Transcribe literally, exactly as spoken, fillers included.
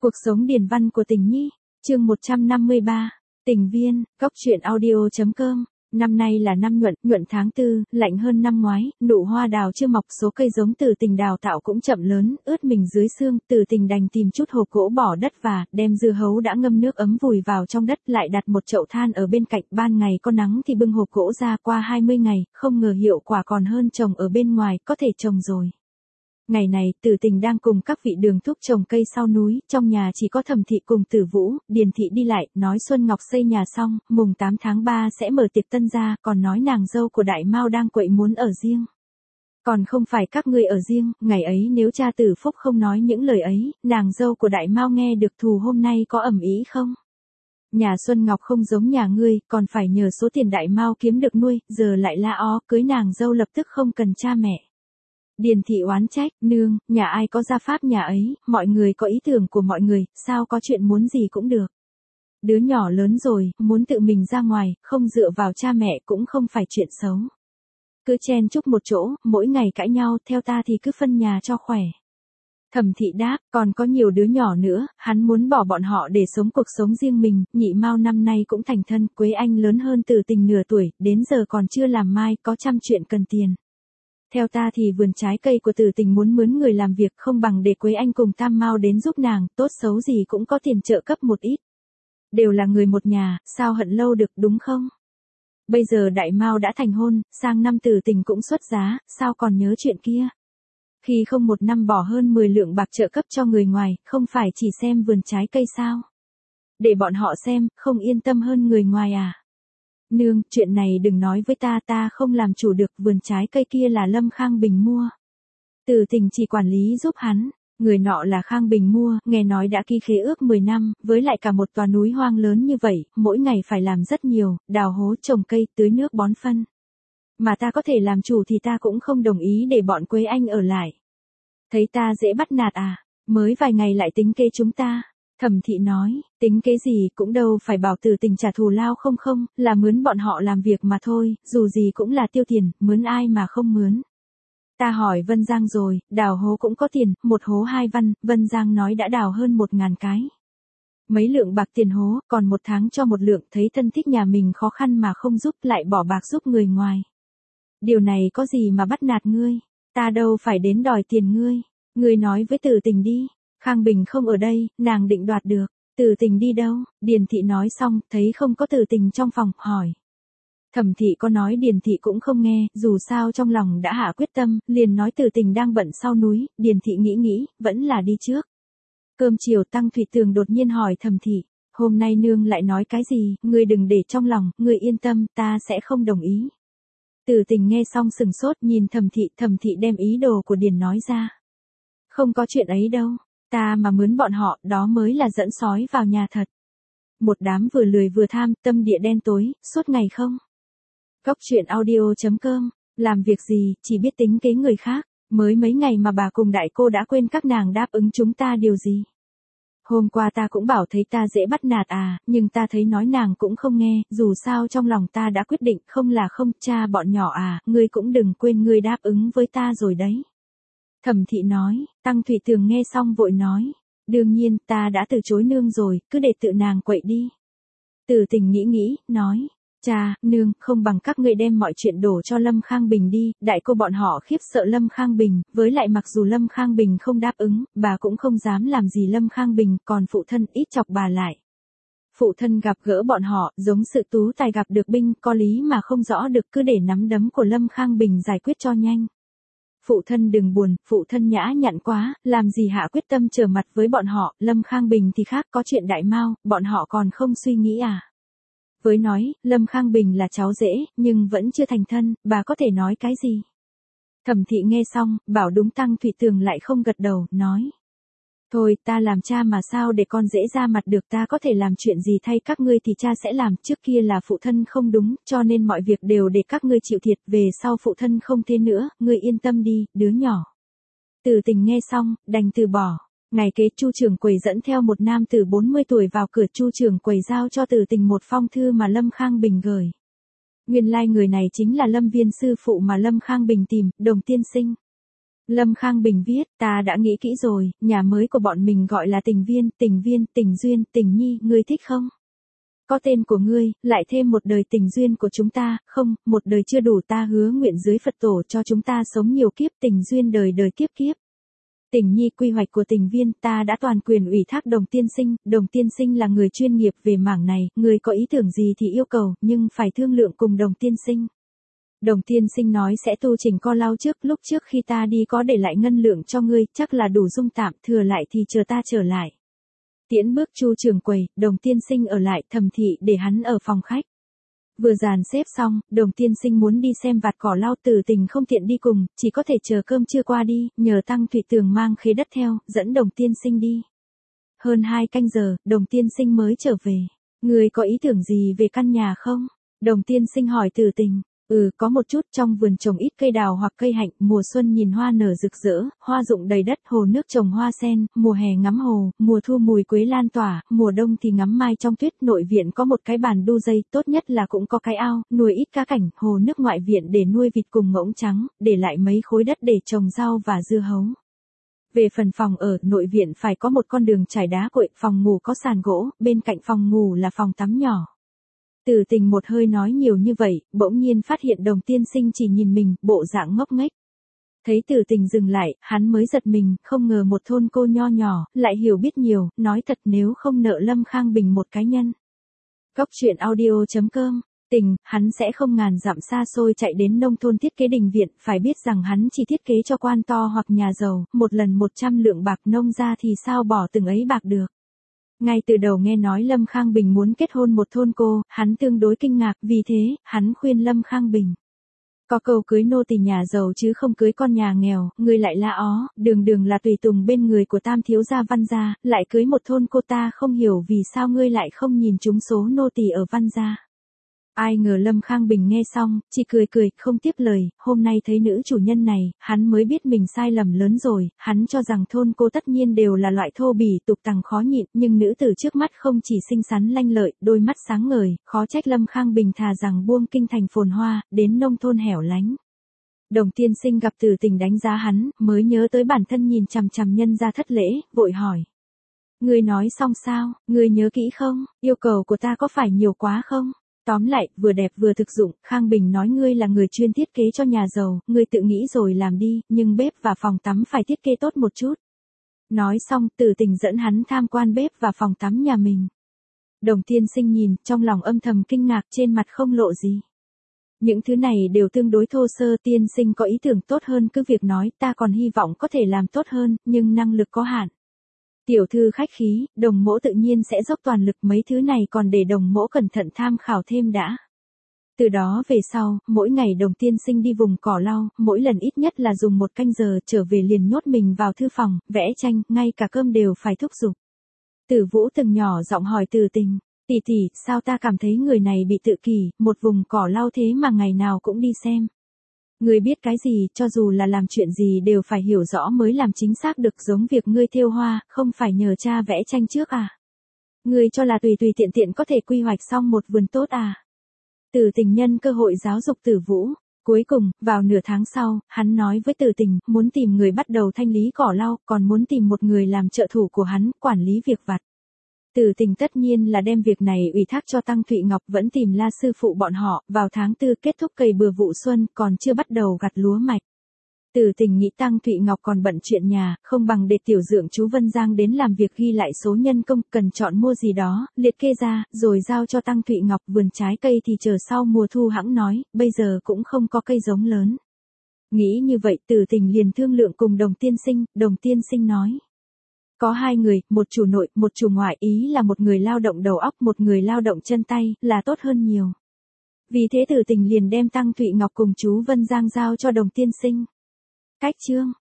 Cuộc sống điển văn của Tình Nhi, chương một trăm năm mươi ba, Tình Viên, Góc truyện audio.com. Năm nay là năm nhuận, nhuận tháng tư, lạnh hơn năm ngoái, nụ hoa đào chưa mọc, số cây giống Từ Tình đào tạo cũng chậm lớn, ướt mình dưới sương, Từ Tình đành tìm chút hộp gỗ bỏ đất và đem dưa hấu đã ngâm nước ấm vùi vào trong đất, lại đặt một chậu than ở bên cạnh, ban ngày có nắng thì bưng hộp gỗ ra. Qua hai mươi ngày, không ngờ hiệu quả còn hơn trồng ở bên ngoài, có thể trồng rồi. Ngày này, Từ Tình đang cùng các vị đường thúc trồng cây sau núi, trong nhà chỉ có Thẩm Thị cùng Tử Vũ. Điền Thị đi lại, nói Xuân Ngọc xây nhà xong, mùng tám tháng ba sẽ mở tiệc tân gia, còn nói nàng dâu của Đại Mao đang quậy muốn ở riêng. Còn không phải các ngươi ở riêng, ngày ấy nếu cha Tử Phúc không nói những lời ấy, nàng dâu của Đại Mao nghe được thù hôm nay có ầm ĩ không? Nhà Xuân Ngọc không giống nhà ngươi, còn phải nhờ số tiền Đại Mao kiếm được nuôi, giờ lại la ó, cưới nàng dâu lập tức không cần cha mẹ. Điền Thị oán trách, nương, nhà ai có gia pháp nhà ấy, mọi người có ý tưởng của mọi người, sao có chuyện muốn gì cũng được. Đứa nhỏ lớn rồi, muốn tự mình ra ngoài, không dựa vào cha mẹ cũng không phải chuyện xấu. Cứ chen chúc một chỗ, mỗi ngày cãi nhau, theo ta thì cứ phân nhà cho khỏe. Thẩm Thị đáp, còn có nhiều đứa nhỏ nữa, hắn muốn bỏ bọn họ để sống cuộc sống riêng mình. Nhị Mao năm nay cũng thành thân, Quế Anh lớn hơn Từ Tình nửa tuổi, đến giờ còn chưa làm mai, có trăm chuyện cần tiền. Theo ta thì vườn trái cây của Từ Tình muốn mướn người làm việc, không bằng để Quế Anh cùng Tam Mao đến giúp nàng, tốt xấu gì cũng có tiền trợ cấp một ít. Đều là người một nhà, sao hận lâu được, đúng không? Bây giờ Đại Mao đã thành hôn, sang năm Từ Tình cũng xuất giá, sao còn nhớ chuyện kia? Khi không một năm bỏ hơn mười lượng bạc trợ cấp cho người ngoài, không phải chỉ xem vườn trái cây sao? Để bọn họ xem, không yên tâm hơn người ngoài à? Nương, chuyện này đừng nói với ta, ta không làm chủ được, vườn trái cây kia là Lâm Khang Bình mua. Từ Tình chỉ quản lý giúp hắn, người nọ là Khang Bình mua, nghe nói đã ký khế ước mười năm, với lại cả một tòa núi hoang lớn như vậy, mỗi ngày phải làm rất nhiều, đào hố trồng cây, tưới nước bón phân. Mà ta có thể làm chủ thì ta cũng không đồng ý để bọn Quế Anh ở lại. Thấy ta dễ bắt nạt à, mới vài ngày lại tính kế chúng ta. Thẩm Thị nói, tính kế gì cũng đâu phải bảo Từ Tình trả thù lao không không, là mướn bọn họ làm việc mà thôi, dù gì cũng là tiêu tiền, mướn ai mà không mướn. Ta hỏi Vân Giang rồi, đào hố cũng có tiền, một hố hai văn, Vân Giang nói đã đào hơn một ngàn cái. Mấy lượng bạc tiền hố, còn một tháng cho một lượng, thấy thân thích nhà mình khó khăn mà không giúp, lại bỏ bạc giúp người ngoài. Điều này có gì mà bắt nạt ngươi, ta đâu phải đến đòi tiền ngươi, ngươi nói với Từ Tình đi. Khang Bình không ở đây, nàng định đoạt được. Từ Tình đi đâu? Điền Thị nói xong, thấy không có Từ Tình trong phòng, hỏi. Thẩm Thị có nói Điền Thị cũng không nghe, dù sao trong lòng đã hạ quyết tâm, liền nói Từ Tình đang bận sau núi. Điền Thị nghĩ nghĩ, vẫn là đi trước. Cơm chiều Tăng Thụy Tường đột nhiên hỏi Thẩm Thị, hôm nay nương lại nói cái gì, ngươi đừng để trong lòng, ngươi yên tâm, ta sẽ không đồng ý. Từ Tình nghe xong sừng sốt, nhìn Thẩm Thị, Thẩm Thị đem ý đồ của Điền nói ra. Không có chuyện ấy đâu. Ta mà mướn bọn họ, đó mới là dẫn sói vào nhà thật. Một đám vừa lười vừa tham, tâm địa đen tối, suốt ngày không. Góc truyện audio.com, làm việc gì, chỉ biết tính kế người khác, mới mấy ngày mà bà cùng đại cô đã quên các nàng đáp ứng chúng ta điều gì. Hôm qua ta cũng bảo thấy ta dễ bắt nạt à, nhưng ta thấy nói nàng cũng không nghe, dù sao trong lòng ta đã quyết định, không là không, cha bọn nhỏ à, ngươi cũng đừng quên ngươi đáp ứng với ta rồi đấy. Thẩm Thị nói, Tăng Thụy Tường nghe xong vội nói, đương nhiên, ta đã từ chối nương rồi, cứ để tự nàng quậy đi. Từ Tình nghĩ nghĩ, nói, cha, nương, không bằng các ngươi đem mọi chuyện đổ cho Lâm Khang Bình đi, đại cô bọn họ khiếp sợ Lâm Khang Bình, với lại mặc dù Lâm Khang Bình không đáp ứng, bà cũng không dám làm gì Lâm Khang Bình, còn phụ thân ít chọc bà lại. Phụ thân gặp gỡ bọn họ, giống sự tú tài gặp được binh, có lý mà không rõ được, cứ để nắm đấm của Lâm Khang Bình giải quyết cho nhanh. Phụ thân đừng buồn, phụ thân nhã nhặn quá, làm gì hạ quyết tâm trở mặt với bọn họ, Lâm Khang Bình thì khác, có chuyện Đại Mao, bọn họ còn không suy nghĩ à. Với nói, Lâm Khang Bình là cháu rể, nhưng vẫn chưa thành thân, bà có thể nói cái gì? Thẩm Thị nghe xong, bảo đúng. Tăng Thụy Tường lại không gật đầu, nói. Thôi, ta làm cha mà sao để con dễ ra mặt được, ta có thể làm chuyện gì thay các ngươi thì cha sẽ làm, trước kia là phụ thân không đúng, cho nên mọi việc đều để các ngươi chịu thiệt, về sau phụ thân không thế nữa, ngươi yên tâm đi, đứa nhỏ. Từ Tình nghe xong, đành từ bỏ. Ngày kế Chu trưởng quầy dẫn theo một nam tử bốn mươi tuổi vào cửa, Chu trưởng quầy giao cho Từ Tình một phong thư mà Lâm Khang Bình gửi. Nguyên lai like người này chính là Lâm Viên sư phụ mà Lâm Khang Bình tìm, Đồng tiên sinh. Lâm Khang Bình viết, ta đã nghĩ kỹ rồi, nhà mới của bọn mình gọi là Tình Viên, Tình Viên, Tình Duyên, Tình Nhi, ngươi thích không? Có tên của ngươi, lại thêm một đời tình duyên của chúng ta, không, một đời chưa đủ, ta hứa nguyện dưới Phật tổ cho chúng ta sống nhiều kiếp, tình duyên đời đời kiếp kiếp. Tình Nhi, quy hoạch của Tình Viên ta đã toàn quyền ủy thác Đồng tiên sinh, Đồng tiên sinh là người chuyên nghiệp về mảng này, người có ý tưởng gì thì yêu cầu, nhưng phải thương lượng cùng Đồng tiên sinh. Đồng tiên sinh nói sẽ tu chỉnh co lao trước, lúc trước khi ta đi có để lại ngân lượng cho ngươi, chắc là đủ dung tạm, thừa lại thì chờ ta trở lại. Tiễn bước Chu trưởng quầy, Đồng tiên sinh ở lại, Thẩm thị để hắn ở phòng khách. Vừa dàn xếp xong, Đồng tiên sinh muốn đi xem vạt cỏ lau, Tử Tình không tiện đi cùng, chỉ có thể chờ cơm trưa qua đi, nhờ Tăng Thụy Tường mang khế đất theo, dẫn Đồng tiên sinh đi. Hơn hai canh giờ, Đồng tiên sinh mới trở về. Người có ý tưởng gì về căn nhà không? Đồng tiên sinh hỏi Tử Tình. Ừ, có một chút, trong vườn trồng ít cây đào hoặc cây hạnh, mùa xuân nhìn hoa nở rực rỡ, hoa rụng đầy đất, hồ nước trồng hoa sen, mùa hè ngắm hồ, mùa thu mùi quế lan tỏa, mùa đông thì ngắm mai trong tuyết, nội viện có một cái bàn đu dây, tốt nhất là cũng có cái ao, nuôi ít cá cảnh, hồ nước ngoại viện để nuôi vịt cùng ngỗng trắng, để lại mấy khối đất để trồng rau và dưa hấu. Về phần phòng ở, nội viện phải có một con đường trải đá cuội, phòng ngủ có sàn gỗ, bên cạnh phòng ngủ là phòng tắm nhỏ. Tử Tình một hơi nói nhiều như vậy, bỗng nhiên phát hiện Đồng tiên sinh chỉ nhìn mình, bộ dạng ngốc nghếch. Thấy Tử Tình dừng lại, hắn mới giật mình, không ngờ một thôn cô nho nhỏ, lại hiểu biết nhiều, nói thật nếu không nợ Lâm Khang Bình một cái nhân. Góc truyện audio chấm com, Tình, hắn sẽ không ngàn dặm xa xôi chạy đến nông thôn thiết kế đình viện, phải biết rằng hắn chỉ thiết kế cho quan to hoặc nhà giàu, một lần một trăm lượng bạc, nông ra thì sao bỏ từng ấy bạc được. Ngay từ đầu nghe nói Lâm Khang Bình muốn kết hôn một thôn cô, hắn tương đối kinh ngạc, vì thế, hắn khuyên Lâm Khang Bình. Có câu cưới nô tỳ nhà giàu chứ không cưới con nhà nghèo, người lại la ó, đường đường là tùy tùng bên người của Tam thiếu gia Văn gia, lại cưới một thôn cô, ta không hiểu vì sao ngươi lại không nhìn trúng số nô tỳ ở Văn gia. Ai ngờ Lâm Khang Bình nghe xong, chỉ cười cười, không tiếp lời, hôm nay thấy nữ chủ nhân này, hắn mới biết mình sai lầm lớn rồi, hắn cho rằng thôn cô tất nhiên đều là loại thô bỉ, tục tằng khó nhịn, nhưng nữ tử trước mắt không chỉ xinh xắn lanh lợi, đôi mắt sáng ngời, khó trách Lâm Khang Bình thà rằng buông kinh thành phồn hoa, đến nông thôn hẻo lánh. Đồng tiên sinh gặp Tử Tình đánh giá hắn, mới nhớ tới bản thân nhìn chằm chằm nhân ra thất lễ, vội hỏi. Ngươi nói xong sao, ngươi nhớ kỹ không, yêu cầu của ta có phải nhiều quá không? Tóm lại, vừa đẹp vừa thực dụng, Khang Bình nói ngươi là người chuyên thiết kế cho nhà giàu, ngươi tự nghĩ rồi làm đi, nhưng bếp và phòng tắm phải thiết kế tốt một chút. Nói xong, Tử Tình dẫn hắn tham quan bếp và phòng tắm nhà mình. Đồng tiên sinh nhìn, trong lòng âm thầm kinh ngạc, trên mặt không lộ gì. Những thứ này đều tương đối thô sơ, tiên sinh có ý tưởng tốt hơn cứ việc nói, ta còn hy vọng có thể làm tốt hơn, nhưng năng lực có hạn. Tiểu thư khách khí, Đồng mỗ tự nhiên sẽ dốc toàn lực, mấy thứ này còn để Đồng mỗ cẩn thận tham khảo thêm đã. Từ đó về sau, mỗi ngày Đồng tiên sinh đi vùng cỏ lau, mỗi lần ít nhất là dùng một canh giờ, trở về liền nhốt mình vào thư phòng, vẽ tranh, ngay cả cơm đều phải thúc giục. Tử Vũ từng nhỏ giọng hỏi Tử Tình, tỷ tỷ, sao ta cảm thấy người này bị tự kỷ, một vùng cỏ lau thế mà ngày nào cũng đi xem. Ngươi biết cái gì, cho dù là làm chuyện gì đều phải hiểu rõ mới làm chính xác được, giống việc ngươi thêu hoa, không phải nhờ cha vẽ tranh trước à? Ngươi cho là tùy tùy tiện tiện có thể quy hoạch xong một vườn tốt à? Tử Tình nhân cơ hội giáo dục Tử Vũ. Cuối cùng, vào nửa tháng sau, hắn nói với Tử Tình, muốn tìm người bắt đầu thanh lý cỏ lau, còn muốn tìm một người làm trợ thủ của hắn, quản lý việc vặt. Tử Tình tất nhiên là đem việc này ủy thác cho Tăng Thụy Ngọc, vẫn tìm La sư phụ bọn họ, vào tháng tư kết thúc cày bừa vụ xuân, còn chưa bắt đầu gặt lúa mạch. Tử Tình nghĩ Tăng Thụy Ngọc còn bận chuyện nhà, không bằng để tiểu dượng chú Vân Giang đến làm việc, ghi lại số nhân công, cần chọn mua gì đó, liệt kê ra, rồi giao cho Tăng Thụy Ngọc. Vườn trái cây thì chờ sau mùa thu hãng nói, bây giờ cũng không có cây giống lớn. Nghĩ như vậy, Tử Tình liền thương lượng cùng Đồng tiên sinh, Đồng tiên sinh nói. Có hai người, một chủ nội, một chủ ngoại, ý là một người lao động đầu óc, một người lao động chân tay, là tốt hơn nhiều. Vì thế Tử Tình liền đem Tăng Thụy Ngọc cùng chú Vân Giang giao cho Đồng tiên sinh. Cách chương